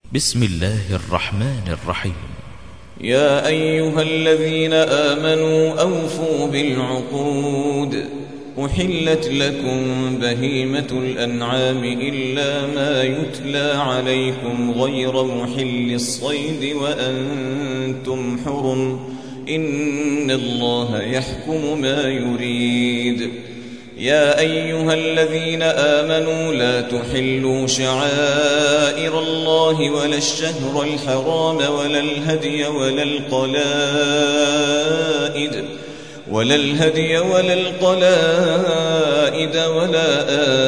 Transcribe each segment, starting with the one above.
بسم الله الرحمن الرحيم. يا أيها الذين آمنوا أوفوا بالعقود. أحلت لكم بهيمة الأنعام إلا ما يتلى عليكم غير محل الصيد وأنتم حرم، إن الله يحكم ما يريد. يا أيها الذين آمنوا لا تحلوا شعائر الله ولا الشهر الحرام ولا الهدي ولا القلائد ولا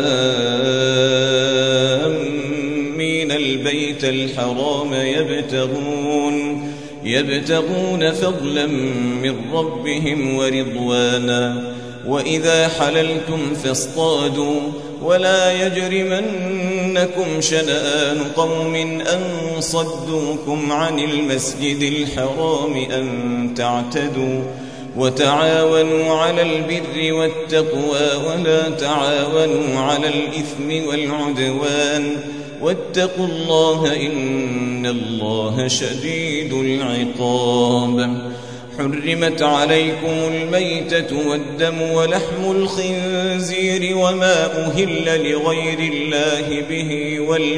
آمين البيت الحرام يبتغون فضلا من ربهم ورضوانا. وإذا حللتم فاصطادوا ولا يجرمنكم شنآن قوم أن صدوكم عن المسجد الحرام أن تعتدوا. وتعاونوا على البر والتقوى ولا تعاونوا على الإثم والعدوان، واتقوا الله إن الله شديد العقاب. حرمت عليكم الميتة والدم ولحم الخنزير وما أهل لغير الله به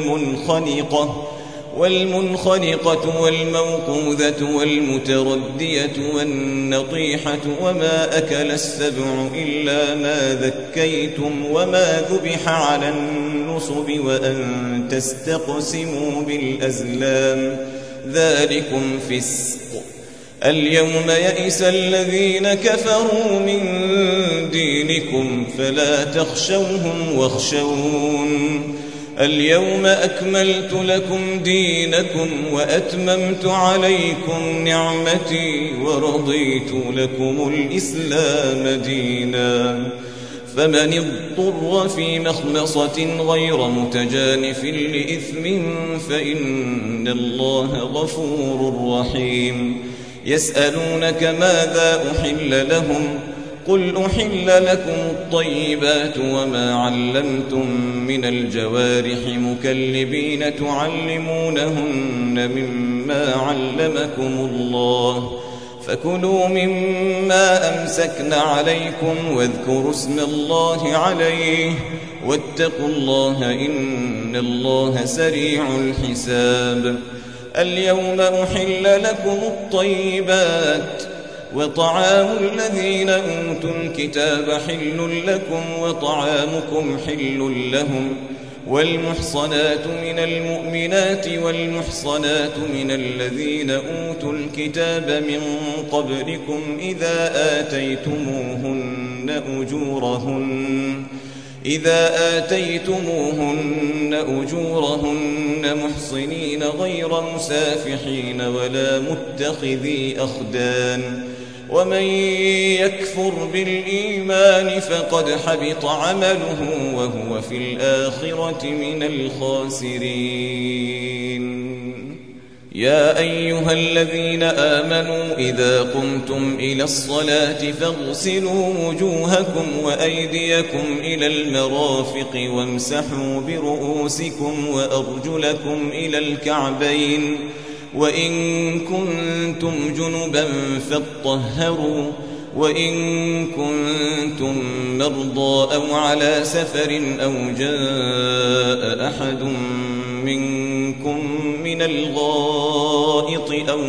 والمنخنقة والموقوذة والمتردية والنطيحة وما أكل السبع إلا ما ذكيتم وما ذبح على النصب وأن تستقسموا بالأزلام، ذلكم فسق. اليوم يئس الذين كفروا من دينكم فلا تخشوهم واخشون. اليوم أكملت لكم دينكم وأتممت عليكم نعمتي ورضيت لكم الإسلام دينا. فمن اضطر في مخمصة غير متجانف لإثم فإن الله غفور رحيم. يسألونك ماذا أحل لهم؟ قل أحل لكم الطيبات وما علمتم من الجوارح مكلبين تعلمونهن مما علمكم الله، فكلوا مما أمسكن عليكم واذكروا اسم الله عليه واتقوا الله إن الله سريع الحساب. اليوم أحل لكم الطيبات وطعام الذين أوتوا الكتاب حل لكم وطعامكم حل لهم، والمحصنات من المؤمنات والمحصنات من الذين أوتوا الكتاب من قبلكم إذا آتيتموهن أجورهن محصنين غير مسافحين ولا متخذي أخدان. ومن يكفر بالإيمان فقد حبط عمله وهو في الآخرة من الخاسرين. يا أيها الذين آمنوا إذا قمتم إلى الصلاة فاغسلوا وجوهكم وأيديكم إلى المرافق وامسحوا برؤوسكم وأرجلكم إلى الكعبين، وإن كنتم جنبا فاطهروا، وإن كنتم مرضى أو على سفر أو جاء أحد منكم من الغائط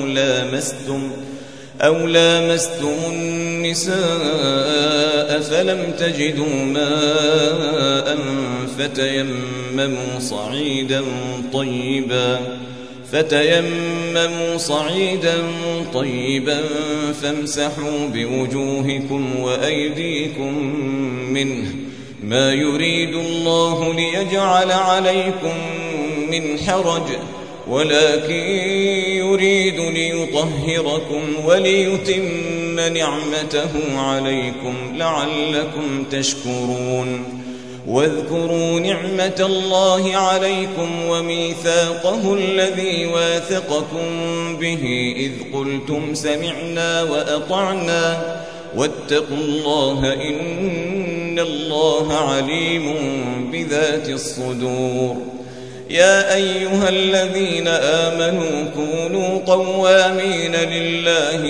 أو لامستم النساء فلم تجدوا ماء فتيمموا صعيدا طيبا فامسحوا بوجوهكم وأيديكم منه، ما يريد الله ليجعل عليكم من حرج ولكن يريد ليطهركم وليتم نعمته عليكم لعلكم تشكرون. واذكروا نعمة الله عليكم وميثاقه الذي واثقكم به إذ قلتم سمعنا وأطعنا واتقوا الله إن الله عليم بذات الصدور. يا أيها الذين آمنوا كونوا قوامين لله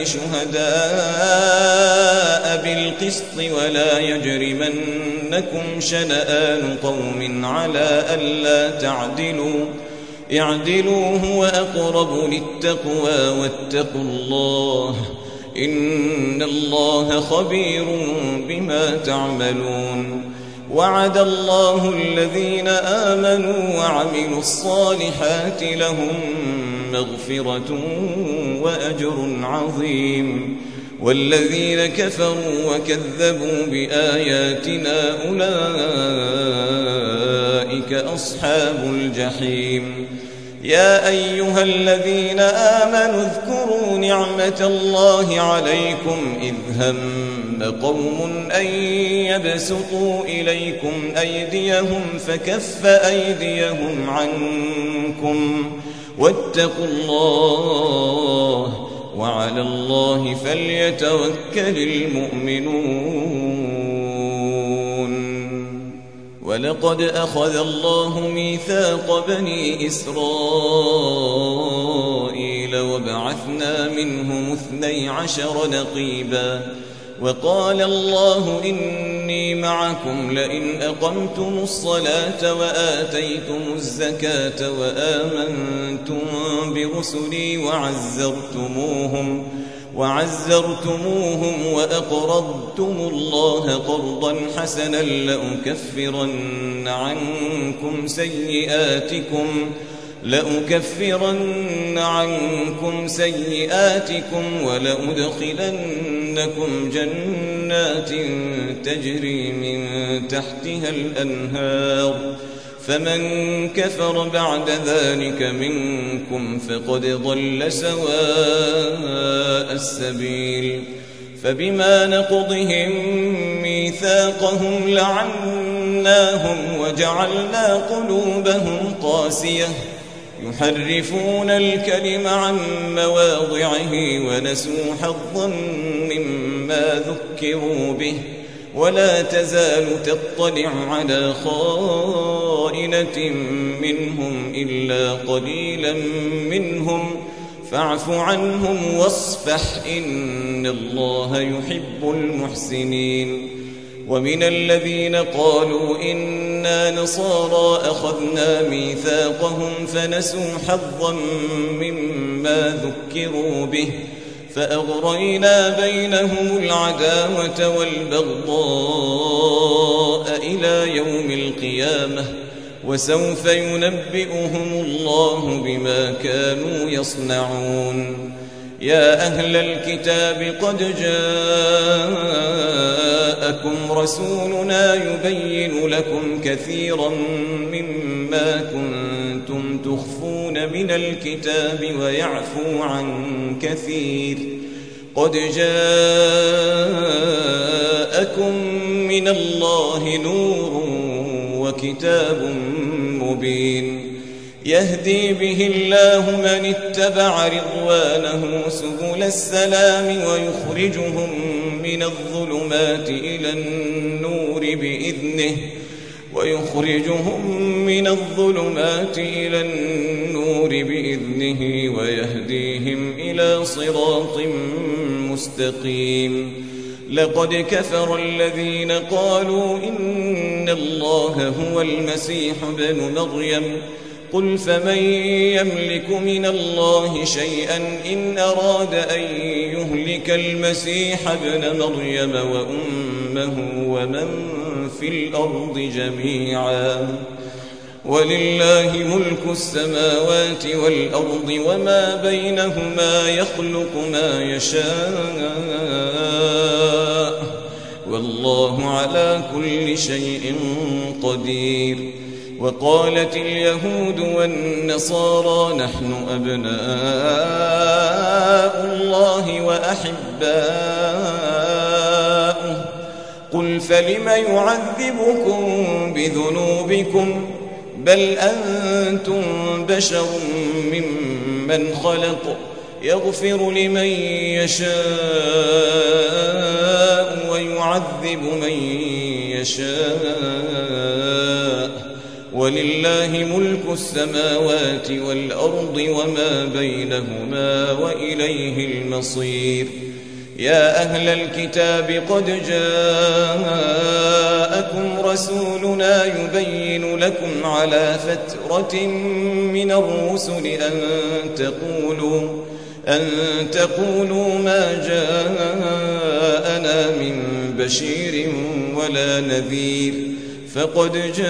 شهداء بالقسط ولا يجرمنكم شنآن قوم على ألا تعدلوا اعدلوا هو أقرب للتقوى واتقوا الله إن الله خبير بما تعملون وعد الله الذين آمنوا وعملوا الصالحات لهم مغفرة وأجر عظيم والذين كفروا وكذبوا بآياتنا أولئك أصحاب الجحيم يا أيها الذين آمنوا اذكروا نعمة الله عليكم إذ هم قوم أن يبسطوا إليكم أيديهم فكف أيديهم عنكم واتقوا الله وعلى الله فليتوكل المؤمنون ولقد أخذ الله ميثاق بني إسرائيل وبعثنا منهم 12 نقيبا وقال الله إني معكم لئن أقمتم الصلاة وآتيتم الزكاة وآمنتم برسلي وعزرتموهم وأقرضتم الله قرضا حسنا لأكفرن عنكم سيئاتكم ولأدخلنكم جنات تجري من تحتها الأنهار فمن كفر بعد ذلك منكم فقد ضل سواء السبيل فبما نقضهم ميثاقهم لعناهم وجعلنا قلوبهم قاسية يحرفون الكلم عن مواضعه ونسوا حظا مما ذكروا به ولا تزال تطلع على خائنة منهم إلا قليلا منهم فاعف عنهم واصفح إن الله يحب المحسنين ومن الذين قالوا إنا نصارى أخذنا ميثاقهم فنسوا حظا مما ذكروا به فأغرينا بينهم العداوة والبغضاء إلى يوم القيامة وسوف ينبئهم الله بما كانوا يصنعون يا أهل الكتاب قد جاءكم رسولنا يبين لكم كثيرا مما كنتم تخفون من الكتاب ويعفو عن كثير قد جاءكم من الله نور وكتاب مبين يهدي به الله من اتبع رضوانه سبل السلام ويخرجهم من الظلمات إلى النور بإذنه ويهديهم إلى صراط مستقيم لقد كفر الذين قالوا إن الله هو المسيح ابن مريم قل فمن يملك من الله شيئا إن أراد أن يهلك المسيح ابن مريم وأمه ومن في الأرض جميعا ولله ملك السماوات والأرض وما بينهما يخلق ما يشاء والله على كل شيء قدير وقالت اليهود والنصارى نحن أبناء الله وأحباؤه قل فلم يعذبكم بذنوبكم بل أنتم بشر ممن خلق يغفر لمن يشاء ويعذب من يشاء ولله ملك السماوات والأرض وما بينهما وإليه المصير. يا أهل الكتاب قد جاءكم رسولنا يبين لكم على فترة من الرسل أن تقولوا ما جاءنا من بشير ولا نذير، فقد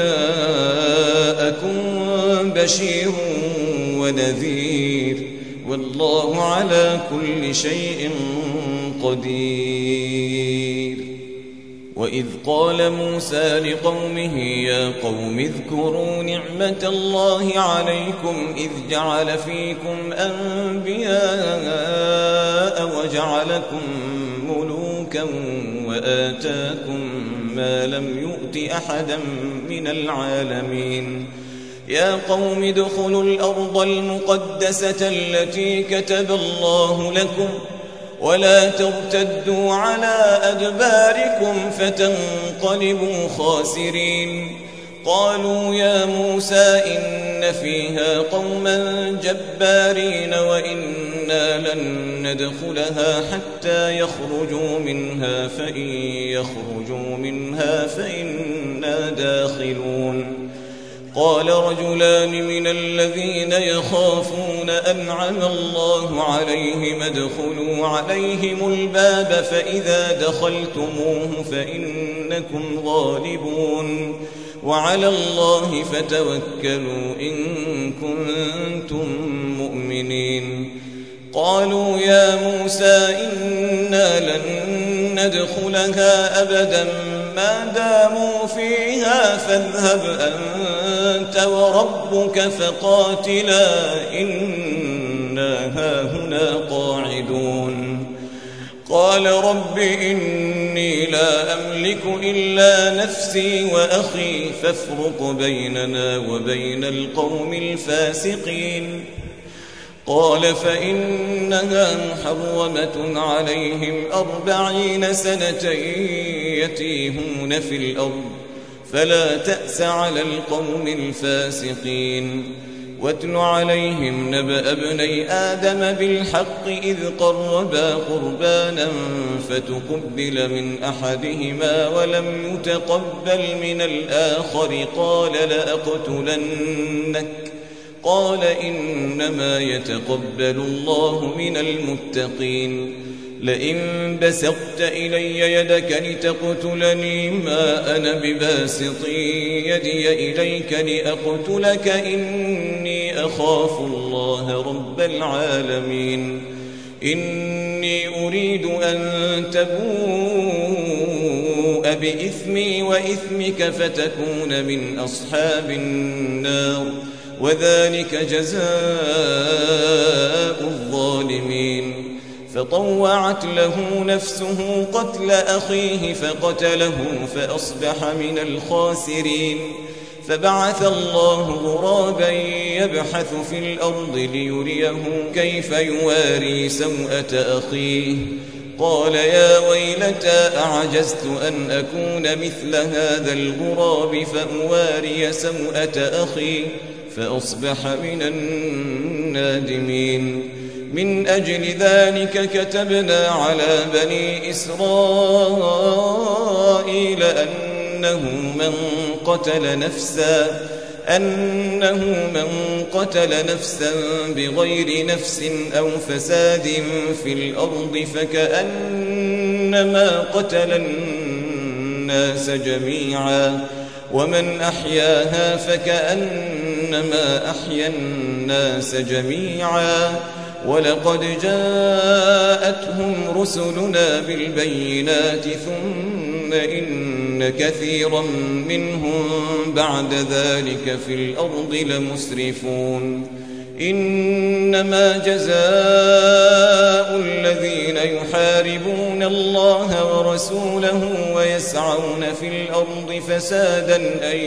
جاءكم بشير ونذير، والله على كل شيء قدير. وإذ قال موسى لقومه يا قوم اذكروا نعمة الله عليكم إذ جعل فيكم أنبياء وجعلكم ملوكا وآتاكم ما لم يؤت أحدا من العالمين. يا قوم ادخلوا الأرض المقدسة التي كتب الله لكم ولا ترتدوا على أدباركم فتنقلبوا خاسرين. قالوا يا موسى إن فيها قوما جبارين وإنا لن ندخلها حتى يخرجوا منها، فإن يخرجوا منها فإنا داخلون. قال رجلان من الذين يخافون أنعم الله عليهم ادخلوا عليهم الباب فإذا دخلتموه فإنكم غالبون، وعلى الله فتوكلوا إن كنتم مؤمنين. قالوا يا موسى إنا لن ندخلها أبدا ما داموا فيها فاذهب أنت وربك فقاتلا إنا هاهنا قاعدون. قال رب إني لا أملك إلا نفسي وأخي فافرق بيننا وبين القوم الفاسقين. قال فإنها محرمة عليهم 40 سنة يتيهون في الأرض فلا تأس على القوم الفاسقين. واتل عليهم نبأ ابني آدم بالحق إذ قربا قربانا فتقبل من أحدهما ولم يتقبل من الآخر قال لأقتلنك. قال إنما يتقبل الله من المتقين. لئن بسطت إلي يدك لتقتلني ما أنا بباسط يدي إليك لأقتلك إني أخاف الله رب العالمين. إني أريد أن تبوء بإثمي وإثمك فتكون من أصحاب النار وذلك جزاء الظالمين. فطوعت له نفسه قتل أخيه فقتله فأصبح من الخاسرين. فبعث الله غرابا يبحث في الأرض ليريه كيف يواري سوءة أخيه. قال يا ويلتى أعجزت أن أكون مثل هذا الغراب فأواري سوءة أخي فأصبح من النادمين. من أجل ذلك كتبنا على بني إسرائيل أنه من قتل نفسا بغير نفس أو فساد في الأرض فكأنما قتل الناس جميعا ومن أحياها فكأنما أحيا الناس جميعا. ولقد جاءتهم رسلنا بالبينات ثم إن كثيرا منهم بعد ذلك في الأرض لمسرفون. إنما جزاء الذين يحاربون الله ورسوله ويسعون في الأرض فسادا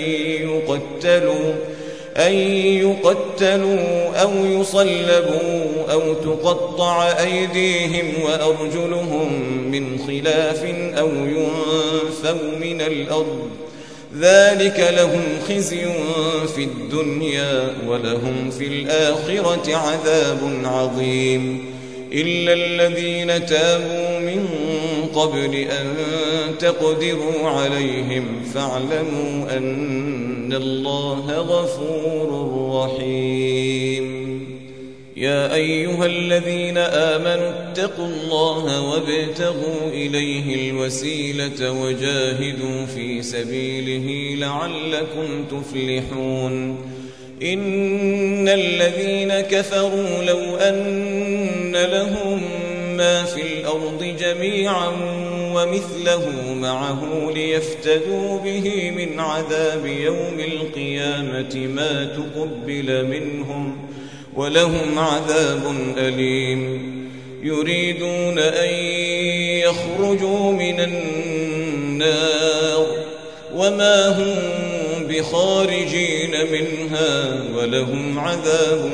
أن يقتلوا أو يصلبوا أو تقطع أيديهم وأرجلهم من خلاف أو ينفوا من الأرض ذلك لهم خزي في الدنيا ولهم في الآخرة عذاب عظيم إلا الذين تابوا من قبل أن تقدروا عليهم فاعلموا أن الله غفور رحيم يا أيها الذين آمنوا اتقوا الله وابتغوا إليه الوسيلة وجاهدوا في سبيله لعلكم تفلحون إن الذين كفروا لو أن لهم ما في الأرض جميعا ومثله معه ليفتدوا به من عذاب يوم القيامة ما تقبل منهم ولهم عذاب أليم يريدون أن يخرجوا من النار وما هم بخارجين منها ولهم عذاب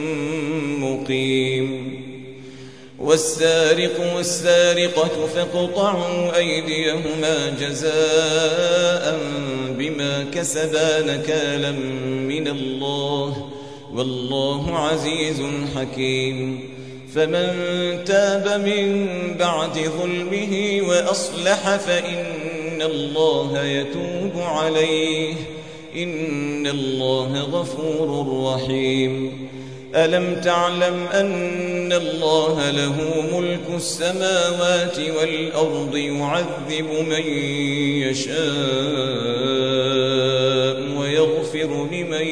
مقيم والسارق والسارقة فاقطعوا أيديهما جزاء بما كسبا نكالا من الله والله عزيز حكيم فمن تاب من بعد ظلمه وأصلح فإن الله يتوب عليه إن الله غفور رحيم ألم تعلم أن الله له ملك السماوات والأرض يعذب من يشاء ويغفر لمن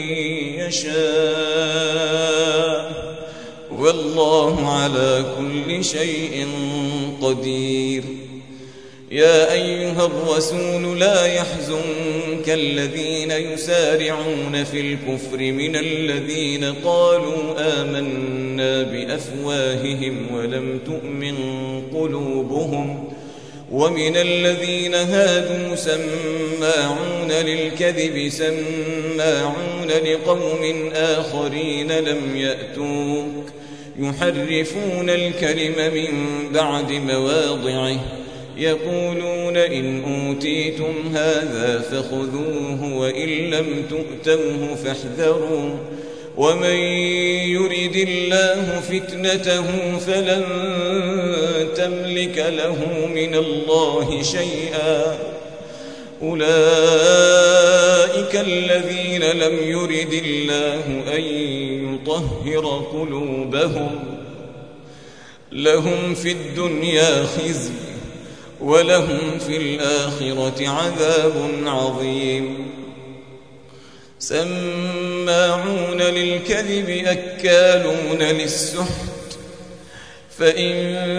يشاء والله على كل شيء قدير يا أيها الرسول لا يحزنك الذين يسارعون في الكفر من الذين قالوا آمنا بأفواههم ولم تؤمن قلوبهم ومن الذين هادوا سماعون للكذب سماعون لقوم آخرين لم يأتوك يحرفون الكلم من بعد مواضعه يقولون إن أوتيتم هذا فخذوه وإن لم تؤتوه فاحذروا ومن يرد الله فتنته فلن تملك له من الله شيئا أولئك الذين لم يرد الله أن يطهر قلوبهم لهم في الدنيا خزي ولهم في الآخرة عذاب عظيم سماعون للكذب أكالون للسحت فإن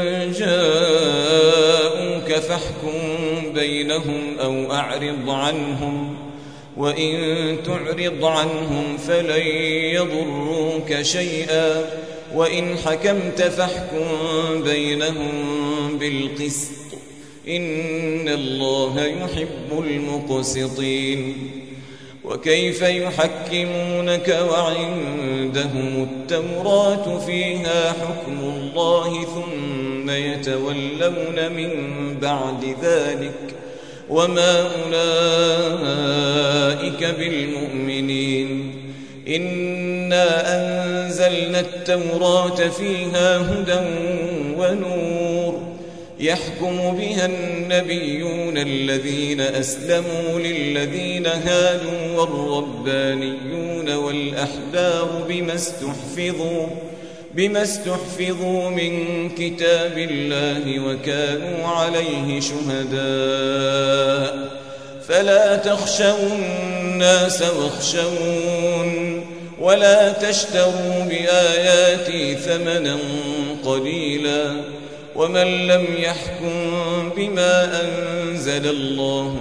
جاءوك فاحكم بينهم أو أعرض عنهم وإن تعرض عنهم فلن يضروك شيئا وإن حكمت فاحكم بينهم بالقسط إن الله يحب المقسطين وكيف يحكمونك وعندهم التوراة فيها حكم الله ثم يتولون من بعد ذلك وما أولئك بالمؤمنين إنا أنزلنا التوراة فيها هدى ونور يحكم بها النبيون الذين أسلموا للذين هادوا والربانيون والأحبار بما استحفظوا من كتاب الله وكانوا عليه شهداء فلا تخشوا الناس واخشون ولا تشتروا بآياتي ثمنا قليلا ومن لم يحكم بما أنزل الله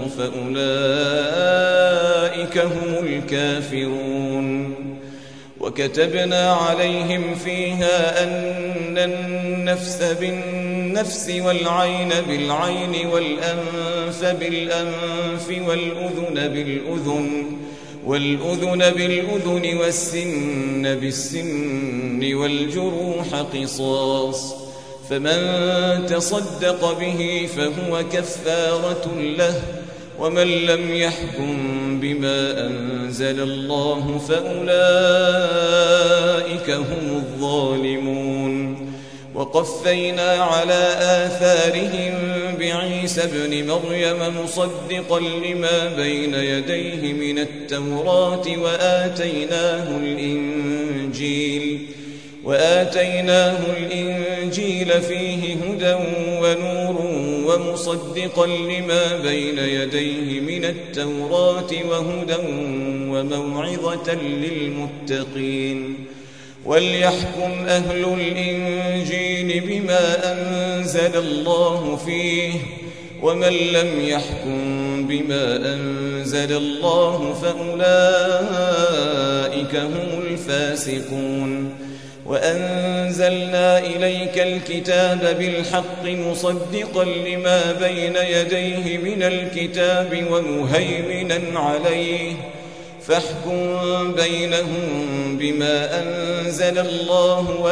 فأولئك هم الكافرون وكتبنا عليهم فيها أن النفس بالنفس والعين بالعين والأنف بالأنف والأذن بالأذن والسن بالسن والجروح قصاص فمن تصدق به فهو كفارة له ومن لم يحكم بما أنزل الله فأولئك هم الظالمون. وقفينا على آثارهم بعيسى ابن مريم مصدقا لما بين يديه من التوراة وآتيناه الإنجيل فيه هدى ونور ومصدقا لما بين يديه من التوراة وهدى وموعظة للمتقين. وليحكم أهل الإنجيل بما أنزل الله فيه، ومن لم يحكم بما أنزل الله فأولئك هم الفاسقون. وأنزلنا إليك الكتاب بالحق مصدقا لما بين يديه من الكتاب ومهيمنا عليه، فاحكم بينهم بما أنزل الله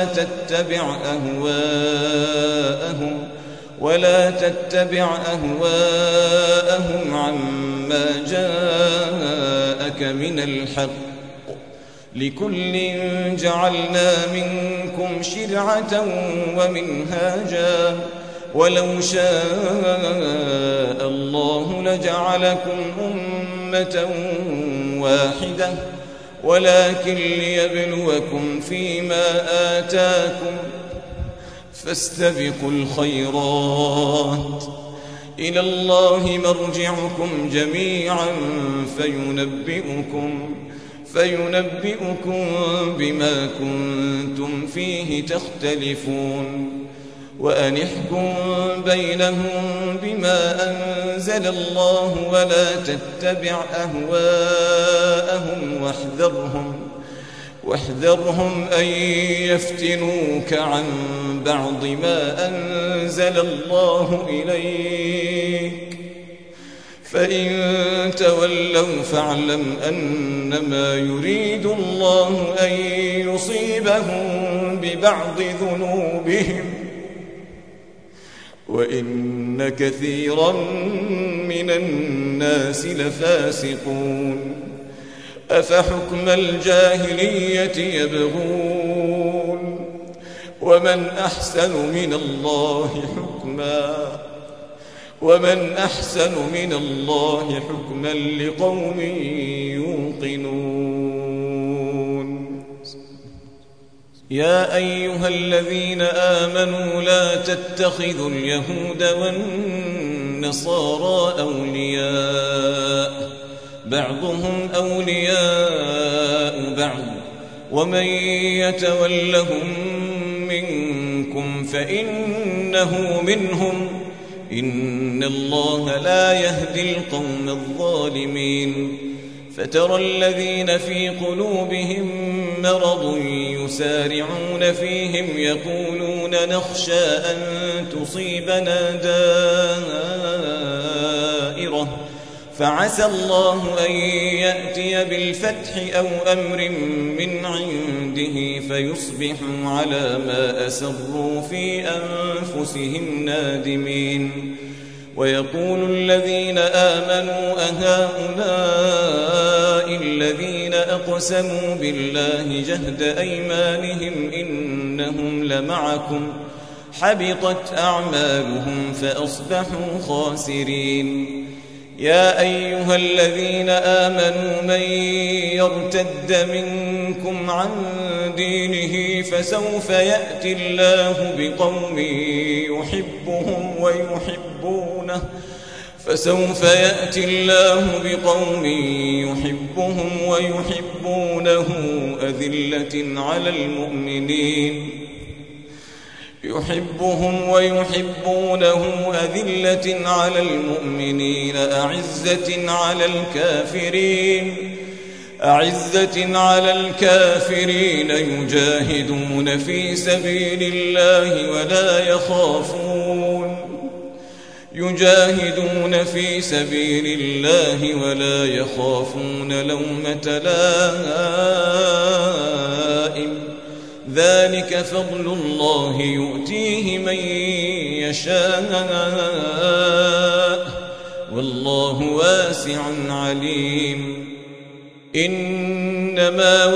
ولا تتبع أهواءهم عما جاءك من الحق، لكل جعلنا منكم شرعة ومنهاجا، ولو شاء الله لجعلكم أمة واحدة ولكن ليبلوكم فيما آتاكم، فاستبقوا الخيرات إلى الله مرجعكم جميعا فينبئكم بما كنتم فيه تختلفون. وأن احكم بينهم بما أنزل الله ولا تتبع أهواءهم واحذرهم أن يفتنوك عن بعض ما أنزل الله إليك، فإن تولوا فاعلم أنما يريد الله أن يصيبهم ببعض ذنوبهم، وإن كثيرا من الناس لفاسقون. أفحكم الجاهلية يبغون ومن أحسن من الله حكما لقوم يوقنون. يا أيها الذين آمنوا لا تتخذوا اليهود والنصارى أولياء، بعضهم أولياء بعض، ومن يتولهم منكم فإنه منهم، إن الله لا يهدي القوم الظالمين. فترى الذين في قلوبهم مرض يسارعون فيهم يقولون نخشى أن تصيبنا دائرة، فعسى الله أن يأتي بالفتح أو أمر من عنده فيصبحوا على ما أسروا في أنفسهم نادمين. ويقول الذين آمنوا أهؤلاء الذين أقسموا بالله جهد أيمانهم إنهم لمعكم، حبطت أعمالهم فأصبحوا خاسرين. يا أيها الذين آمنوا من يرتد منكم عن دينه فسوف يأتي الله بقوم يحبهم ويحبونه أذلة على المؤمنين أعزة على الكافرين يجاهدون في سبيل الله ولا يخافون لومة لائم، ذلك فضل الله يؤتيه من يشاء والله واسع عليم. إنما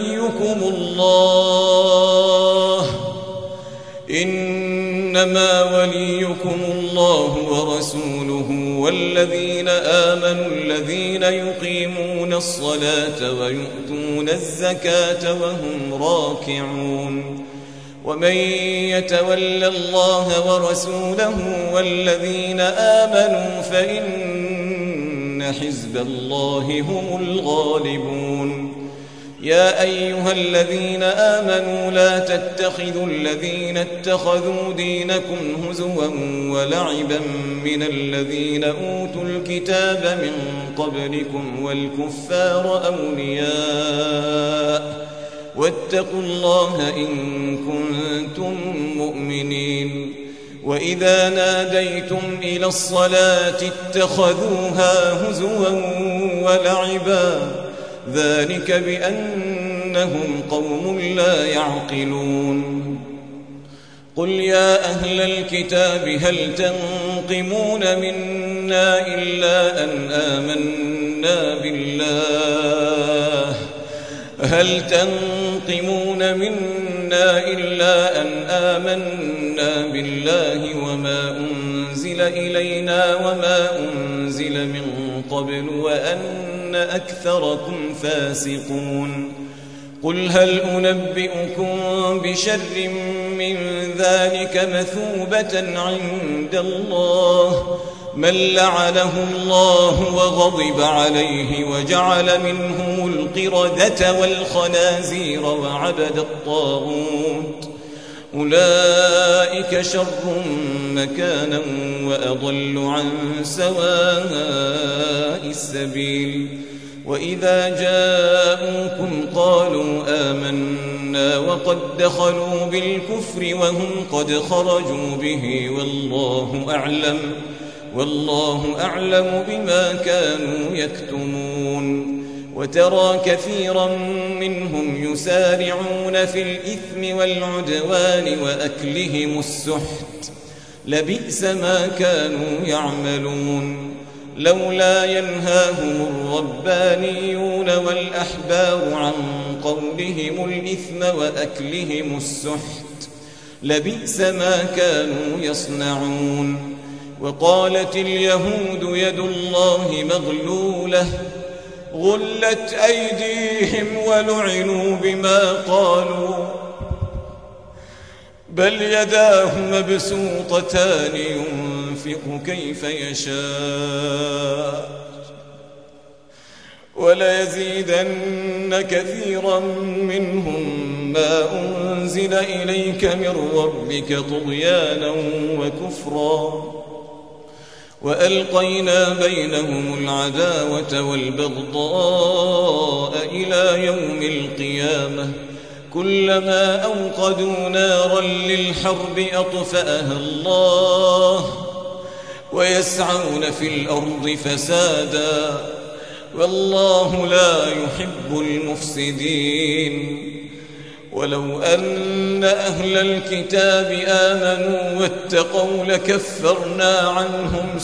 وليكم الله ورسوله والذين آمنوا الذين يقيمون الصلاة ويؤتون الزكاة وهم راكعون. ومن يتول الله ورسوله والذين آمنوا فإن حزب الله هم الغالبون. يا أيها الذين آمنوا لا تتخذوا الذين اتخذوا دينكم هزوا ولعبا من الذين أوتوا الكتاب من قبلكم والكفار أولياء واتقوا الله إن كنتم مؤمنين. وإذا ناديتم إلى الصلاة اتخذوها هزوا ولعبا ذلك بأنهم قوم لا يعقلون. قل يا أهل الكتاب هل تنقمون منا إلا أن آمنا بالله وما أنزل إلينا وما أنزل من قبل وأن أكثركم فاسقون. قل هل أنبئكم بشر من ذلك مثوبة عند الله من لعنه الله وغضب عليه وجعل منهم القردة والخنازير وعبد الطاغوت أولئك شر مكانا وأضل عن سواء السبيل. وإذا جاءوكم قالوا آمنا وقد دخلوا بالكفر وهم قد خرجوا به والله أعلم بما كانوا يكتمون. وترى كثيرا منهم يسارعون في الإثم والعدوان وأكلهم السحت لبئس ما كانوا يعملون. لولا ينهاهم الربانيون والأحبار عن قولهم الإثم وأكلهم السحت لبئس ما كانوا يصنعون. وقالت اليهود يد الله مغلولة غلت أيديهم ولعنوا بما قالوا بل يداه مبسوطتان ينفق كيف يشاء وليزيدن كثيرا منهم ما أنزل إليك من ربك طغيانا وكفرا وألقينا بينهم العداوة والبغضاء إلى يوم القيامة كلما أوقدوا نارا للحرب أطفأها الله ويسعون في الأرض فسادا والله لا يحب المفسدين. ولو أن أهل الكتاب آمنوا واتقوا لكفرنا عنهم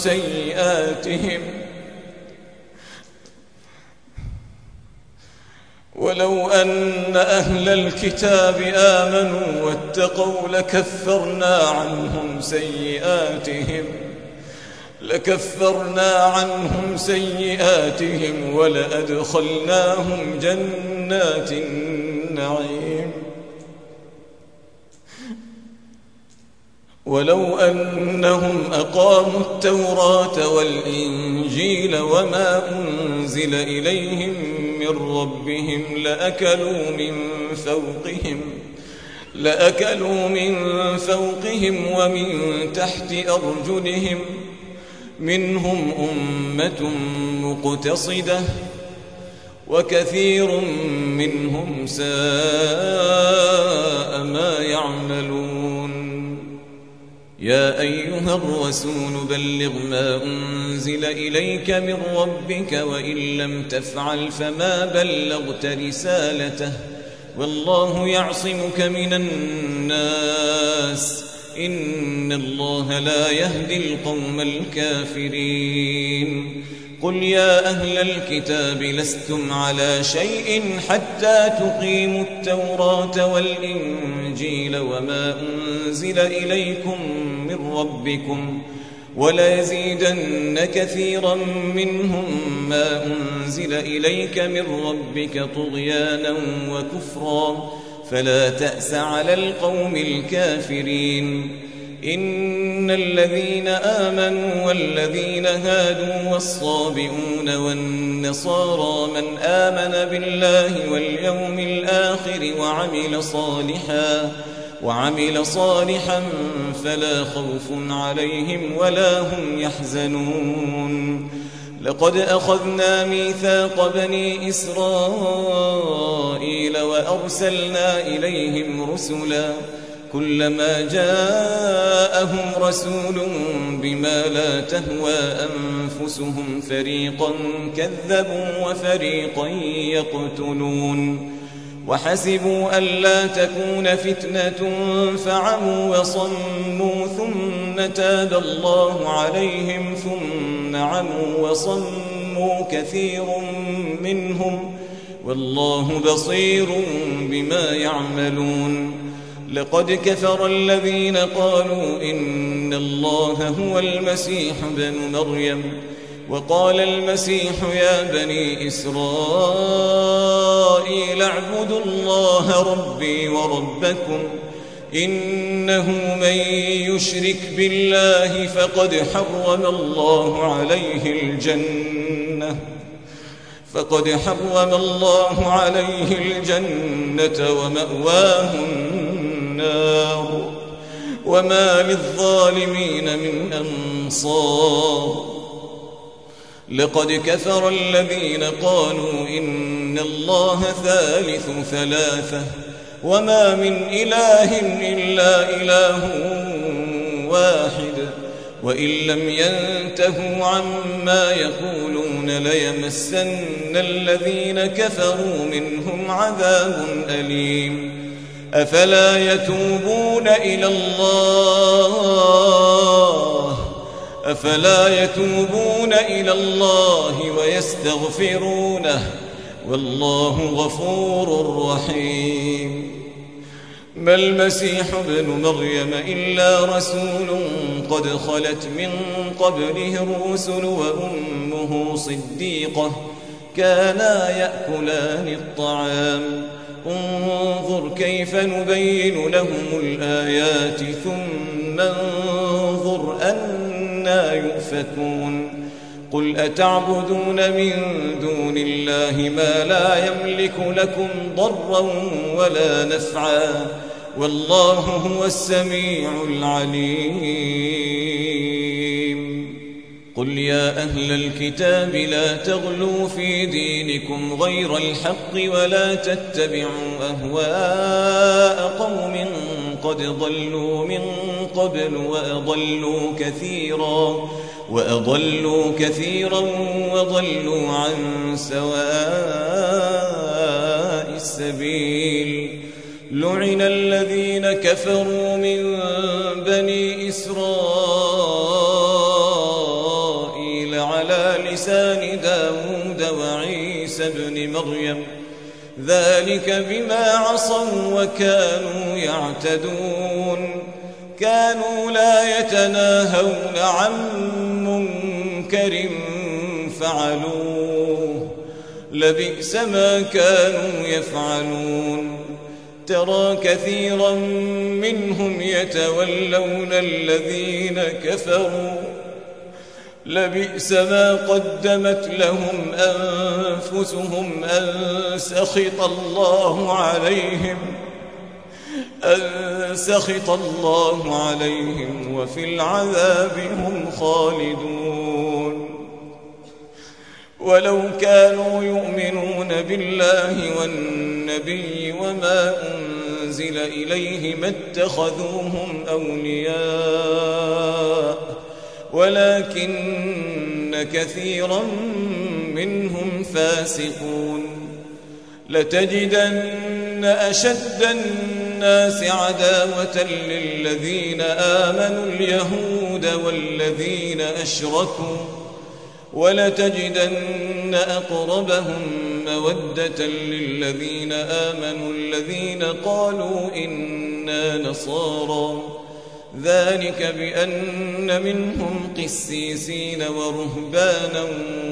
سيئاتهم ولأدخلناهم جنات النعيم. ولو أنهم أقاموا التوراة والإنجيل وما أنزل إليهم من ربهم لأكلوا من فوقهم ومن تحت أرجلهم منهم أمة مقتصدة وكثير منهم ساء ما يعملون. يا أيها الرسول بلغ ما أنزل إليك من ربك وإن لم تفعل فما بلغت رسالته والله يعصمك من الناس إن الله لا يهدي القوم الكافرين قل يا أهل الكتاب لستم على شيء حتى تقيموا التوراة والإنجيل وما أنزل إليكم من ربكم وليزيدن كثيرا منهم ما أنزل إليك من ربك طغيانا وكفرا فلا تأس على القوم الكافرين إن الذين آمنوا والذين هادوا والصابئون والنصارى من آمن بالله واليوم الآخر وعمل صالحا فلا خوف عليهم ولا هم يحزنون لقد أخذنا ميثاق بني إسرائيل وأرسلنا إليهم رسلا كلما جاءهم رسول بما لا تهوى أنفسهم فريقا كذبوا وفريقا يقتلون وحسبوا ألا تكون فتنة فعموا وصموا ثم تاب الله عليهم ثم عموا وصموا كثير منهم والله بصير بما يعملون لقد كفر الذين قالوا إن الله هو المسيح ابن مريم وقال المسيح يا بني إسرائيل اعبدوا الله ربي وربكم إنه من يشرك بالله فقد حرم الله عليه الجنة ومأواه النار وما للظالمين من أنصار لقد كفر الذين قالوا إن الله ثالث ثلاثة وما من إله إلا إله واحد وإن لم ينتهوا عما يقولون ليمسن الذين كفروا منهم عذاب أليم أفلا يتوبون إلى الله ويستغفرونه والله غفور رحيم ما المسيح ابن مريم إلا رسول قد خلت من قبله الرسل وأمه صديقة كانا يأكلان الطعام انظر كيف نبين لهم الآيات ثم انظر أنى يؤفكون قل أتعبدون من دون الله ما لا يملك لكم ضرا ولا نفعا والله هو السميع العليم قل يا أهل الكتاب لا تغلوا في دينكم غير الحق ولا تتبعوا أهواء قوم قد ضلوا من قبل وأضلوا كثيرا وضلوا عن سواء السبيل لعن الذين كفروا من بني إسرائيل على لسان داود وعيسى بن مريم ذلك بما عصوا وكانوا يعتدون كانوا لا يتناهون عن منكر فعلوه لبئس ما كانوا يفعلون ترى كثيرا منهم يتولون الذين كفروا لبئس ما قدمت لهم أنفسهم أن سخط الله عليهم وفي العذاب هم خالدون ولو كانوا يؤمنون بالله والنبي وما أنزل إليه ما اتخذوهم أولياء ولكن كثيرا منهم فاسقون لتجدن أشد الناس عداوة للذين آمنوا اليهود والذين أشركوا ولتجدن أقربهم مودة للذين آمنوا الذين قالوا إنا نصارى ذلك بأن منهم قسيسين ورهبانا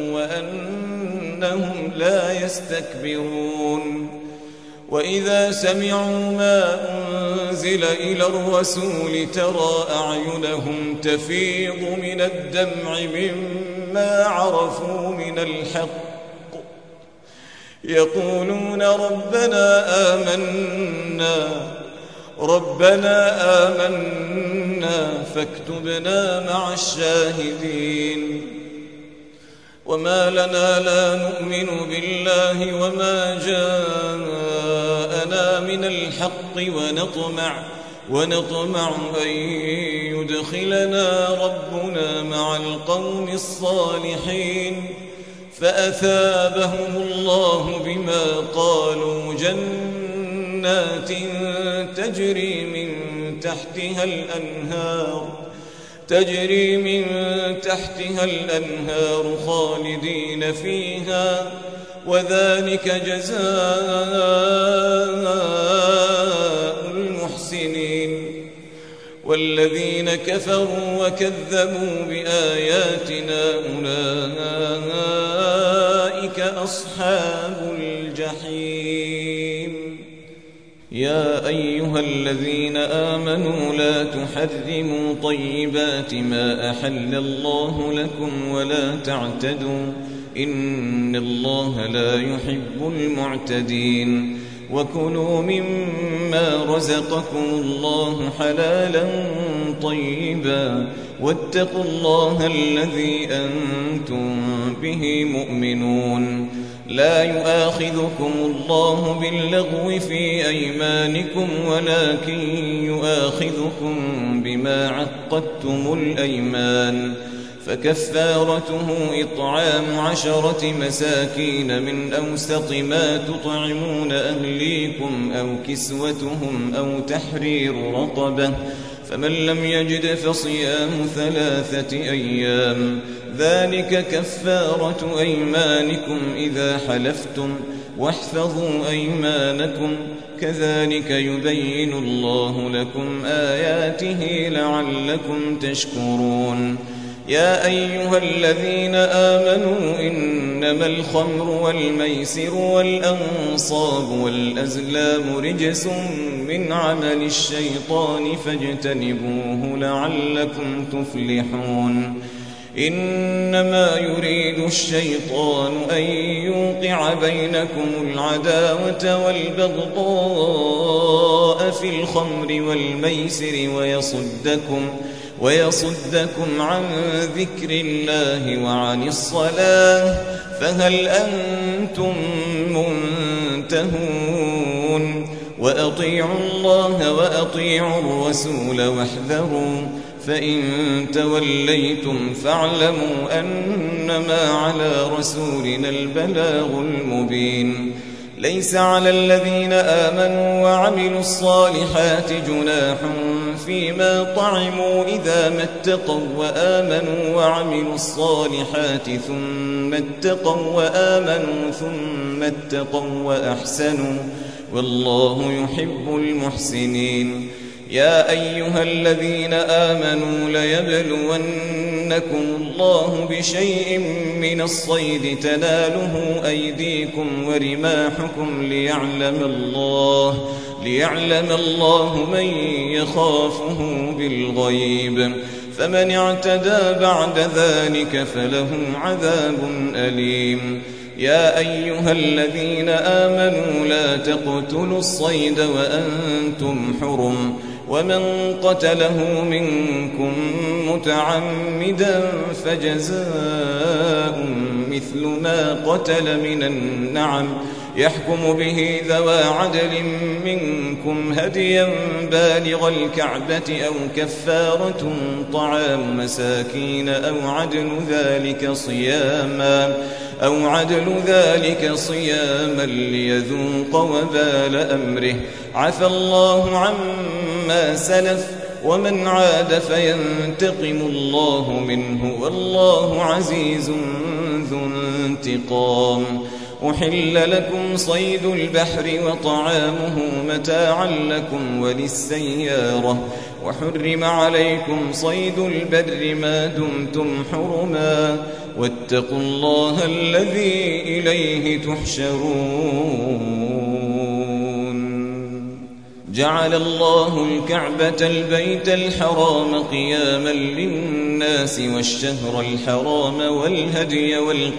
وأنهم لا يستكبرون وإذا سمعوا ما أنزل إلى الرسول ترى أعينهم تفيض من الدمع مما عرفوا من الحق يقولون ربنا آمنا فاكتبنا مع الشاهدين وما لنا لا نؤمن بالله وما جاءنا من الحق ونطمع أن يدخلنا ربنا مع القوم الصالحين فأثابهم الله بما قالوا جنات تجري من تحتها الأنهار خالدين فيها وذلك جزاء المحسنين والذين كفروا وكذبوا بآياتنا أولئك أصحاب الجحيم يا أيها الذين آمنوا لا تحرموا طيبات ما أحل الله لكم ولا تعتدوا إن الله لا يحب المعتدين وكلوا مما رزقكم الله حلالا طيبا واتقوا الله الذي أنتم به مؤمنون لا يؤاخذكم الله باللغو في أيمانكم ولكن يؤاخذكم بما عقدتم الأيمان فكفارته إطعام 10 مساكين من أوسط ما تطعمون أهليكم أو كسوتهم أو تحرير رقبة فمن لم يجد فصيام 3 أيام ذلك كفارة أيمانكم إذا حلفتم واحفظوا أيمانكم كذلك يبين الله لكم آياته لعلكم تشكرون يا أيها الذين آمنوا إنما الخمر والميسر والأنصاب والأزلام رجس من عمل الشيطان فاجتنبوه لعلكم تفلحون إنما يريد الشيطان أن يوقع بينكم العداوة والبغضاء في الخمر والميسر ويصدكم عن ذكر الله وعن الصلاة فهل أنتم منتهون وأطيعوا الله وأطيعوا الرسول واحذروا فإن توليتم فاعلموا أنما على رسولنا البلاغ المبين ليس على الذين آمنوا وعملوا الصالحات جناح فيما طعموا إذا ما اتقوا وآمنوا وعملوا الصالحات ثم اتقوا وآمنوا ثم اتقوا وأحسنوا والله يحب المحسنين يا أيها الذين آمنوا ليبلونكم الله بشيء من الصيد تناله أيديكم ورماحكم ليعلم الله من يخافه بالغيب فمن اعتدى بعد ذلك فله عذاب أليم يا أيها الذين آمنوا لا تقتلوا الصيد وأنتم حرم ومن قتله منكم متعمدا فجزاء مثل ما قتل من النعم يحكم به ذوى عدل منكم هديا بالغ الكعبة أو كفارة طعام مساكين أو عدل ذلك صياما ليذوق وبال أمره. عفى الله عما سلف ومن عاد فينتقم الله منه والله عزيز ذو انتقام. أحل لكم صيد البحر وطعامه متاعا لكم وللسيارة وحرم عليكم صيد البر ما دمتم حرما واتقوا الله الذي إليه تحشرون. جعل الله الكعبة البيت الحرام قياما للناس والشهر الحرام والهدي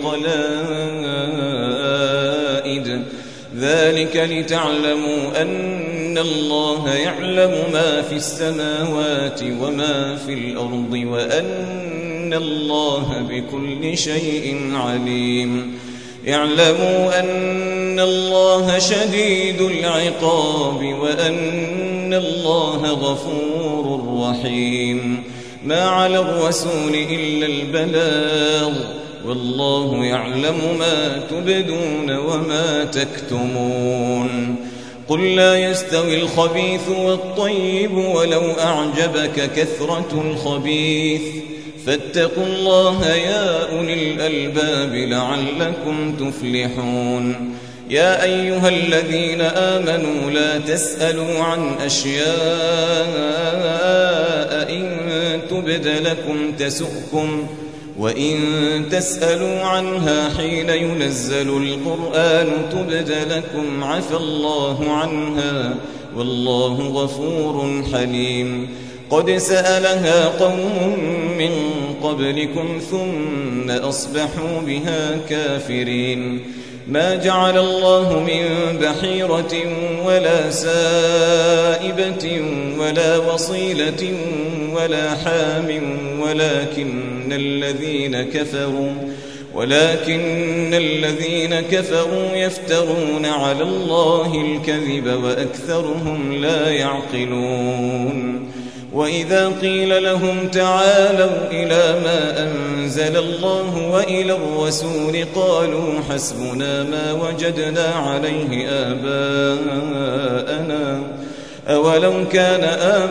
والقلائد ذلك لتعلموا أن الله يعلم ما في السماوات وما في الأرض وأن الله بكل شيء عليم. اعلموا أن الله شديد العقاب وأن الله غفور رحيم. ما على الرسول إلا البلاغ والله يعلم ما تبدون وما تكتمون. قل لا يستوي الخبيث والطيب ولو أعجبك كثرة الخبيث فاتقوا الله يا أولي الألباب لعلكم تفلحون. يا أيها الذين آمنوا لا تسألوا عن أشياء إن تبد لكم تسؤكم وإن تسألوا عنها حين ينزل القرآن تبد لكم عفى الله عنها والله غفور حليم. قد سألها قوم من قبلكم ثم أصبحوا بها كافرين. ما جعل الله من بحيرة ولا سائبة ولا وصيلة ولا حام ولكن الذين كفروا يفترون على الله الكذب وأكثرهم لا يعقلون. وإذا قيل لهم تعالوا إلى ما أنزل الله وإلى الرسول قالوا حسبنا ما وجدنا عليه آباءنا أولو كان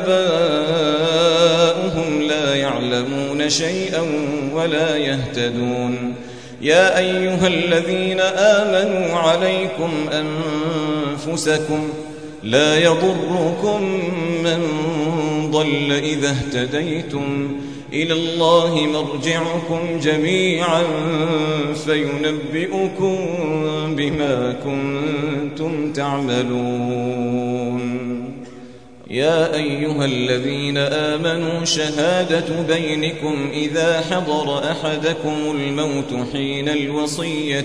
آباؤهم لا يعلمون شيئا ولا يهتدون. يا أيها الذين آمنوا عليكم أنفسكم لا يضركم من ضل إذا اهتديتم إلى الله مرجعكم جميعا فينبئكم بما كنتم تعملون. يا أيها الذين آمنوا شهادة بينكم إذا حضر أحدكم الموت حين الوصية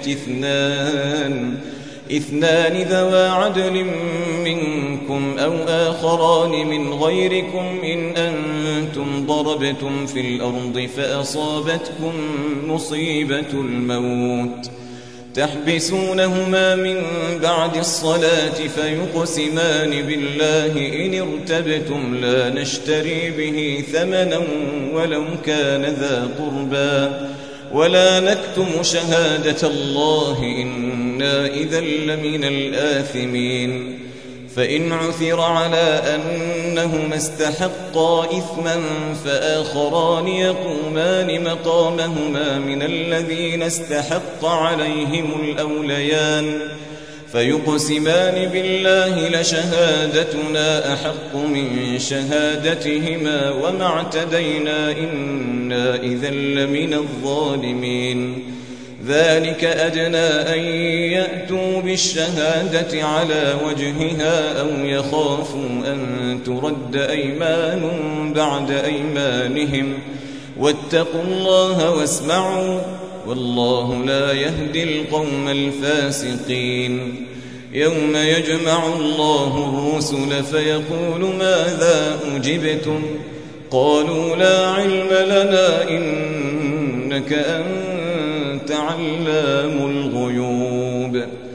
اثنان ذوى عدل منكم أو آخران من غيركم إن أنتم ضربتم في الأرض فأصابتكم مصيبة الموت تحبسونهما من بعد الصلاة فيقسمان بالله إن ارتبتم لا نشتري به ثمنا ولو كان ذا قربى ولا نكتم شهادة الله إنا إذا لمن الآثمين. فإن عثر على أنهما استحقا إثما فآخران يقومان مقامهما من الذين استحق عليهم الأوليان فيقسمان بالله لشهادتنا أحق من شهادتهما وما اعتدينا إنا إذا لمن الظالمين. ذلك أدنى أن يأتوا بالشهادة على وجهها أو يخافوا أن ترد أيمان بعد أيمانهم واتقوا الله واسمعوا والله لا يهدي القوم الفاسقين. يوم يجمع الله الرسل فيقول ماذا أجبتم قالوا لا علم لنا إنك أنت علام الغيوب.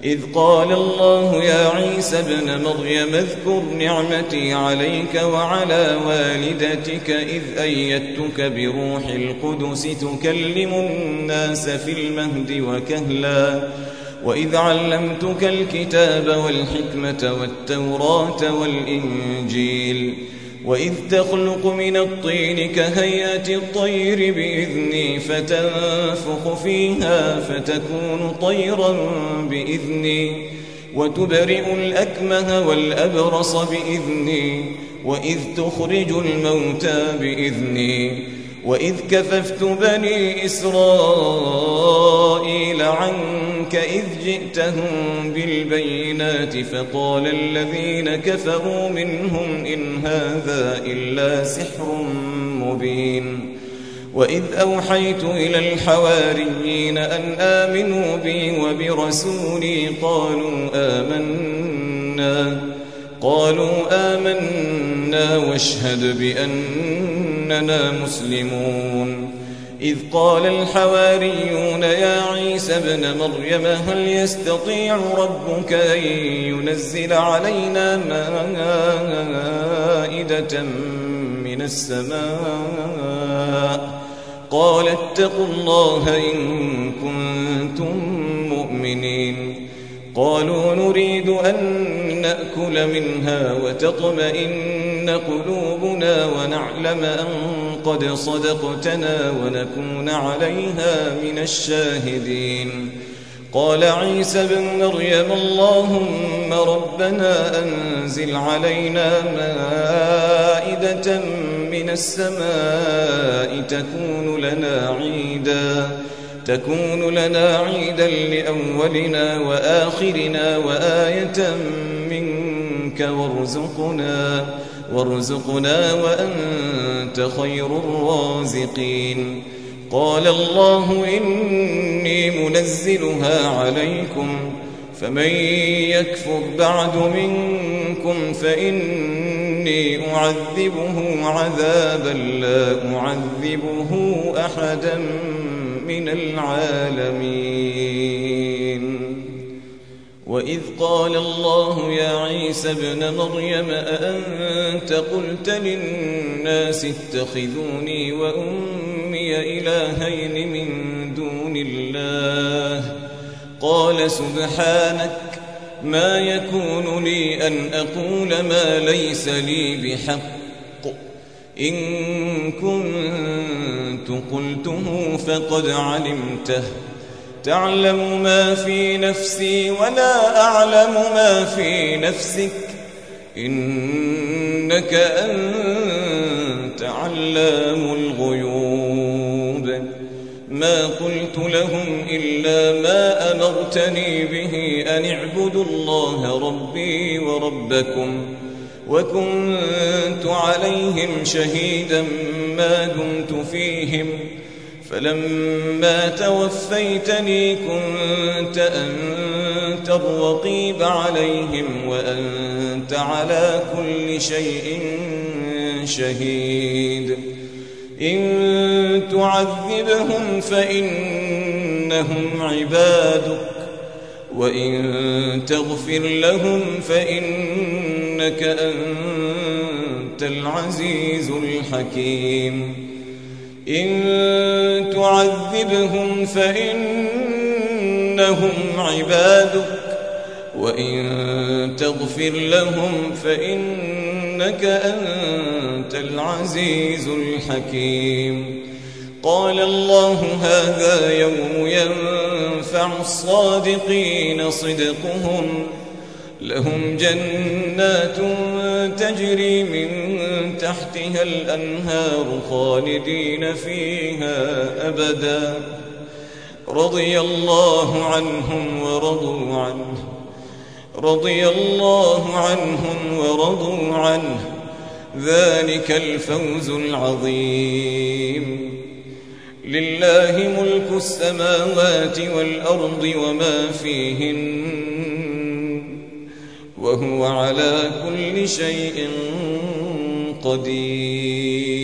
إذ قال الله يا عيسى ابن مريم اذكر نعمتي عليك وعلى والدتك إذ أيدتك بروح القدس تكلم الناس في المهد وكهلا وإذ علمتك الكتاب والحكمة والتوراة والإنجيل وإذ تخلق من الطين كهيئة الطير بإذني فتنفخ فيها فتكون طيرا بإذني وتبرئ الأكمه والأبرص بإذني وإذ تخرج الموتى بإذني وإذ كففت بني إسرائيل عنك إذ جئتهم بالبينات فقال الذين كفروا منهم إن هذا إلا سحر مبين وإذ أوحيت إلى الحواريين أن آمنوا بي وبرسولي قالوا آمنا واشهد بأننا مسلمون إذ قال الحواريون يا عيسى ابن مريم هل يستطيع ربك أن ينزل علينا مائدة من السماء قال اتقوا الله إن كنتم مؤمنين قالوا نريد أن نأكل منها وتطمئن قلوبنا ونعلم أن قد صدقتنا ونكون عليها من الشاهدين قال عيسى بن مريم اللهم ربنا أنزل علينا مائدة من السماء تكون لنا عيدا لأولنا وآخرنا وآية منك وارزقنا وأنت خير الرازقين قال الله إني منزلها عليكم فمن يكفر بعد منكم فإني أعذبه عذابا لا أعذبه أحدا من العالمين وإذ قال الله يا عيسى ابن مريم أأنت قلت للناس اتخذوني وأمي إلهين من دون الله قال سبحانك ما يكون لي أن أقول ما ليس لي بحق إن كنت قلته فقد علمته تعلم ما في نفسي ولا أعلم ما في نفسك إنك أنت علام الغيوب ما قلت لهم إلا ما أمرتني به أن اعبدوا الله ربي وربكم وكنت عليهم شهيدا ما دمت فيهم فلما توفيتني كنت أنت الرقيب عليهم وأنت على كل شيء شهيد إن تعذبهم فإنهم عبادك وإن تغفر لهم فإنك أنت العزيز الحكيم إن تعذبهم فإنهم عبادك وإن تغفر لهم فإنك أنت العزيز الحكيم قال الله هذا يوم ينفع الصادقين صدقهم لهم جنات تجري من تحتها الأنهار خالدين فيها أبدا رضي الله عنهم ورضوا عنه ذلك الفوز العظيم لله ملك السماوات والأرض وما فيهن وهو على كل شيء قدير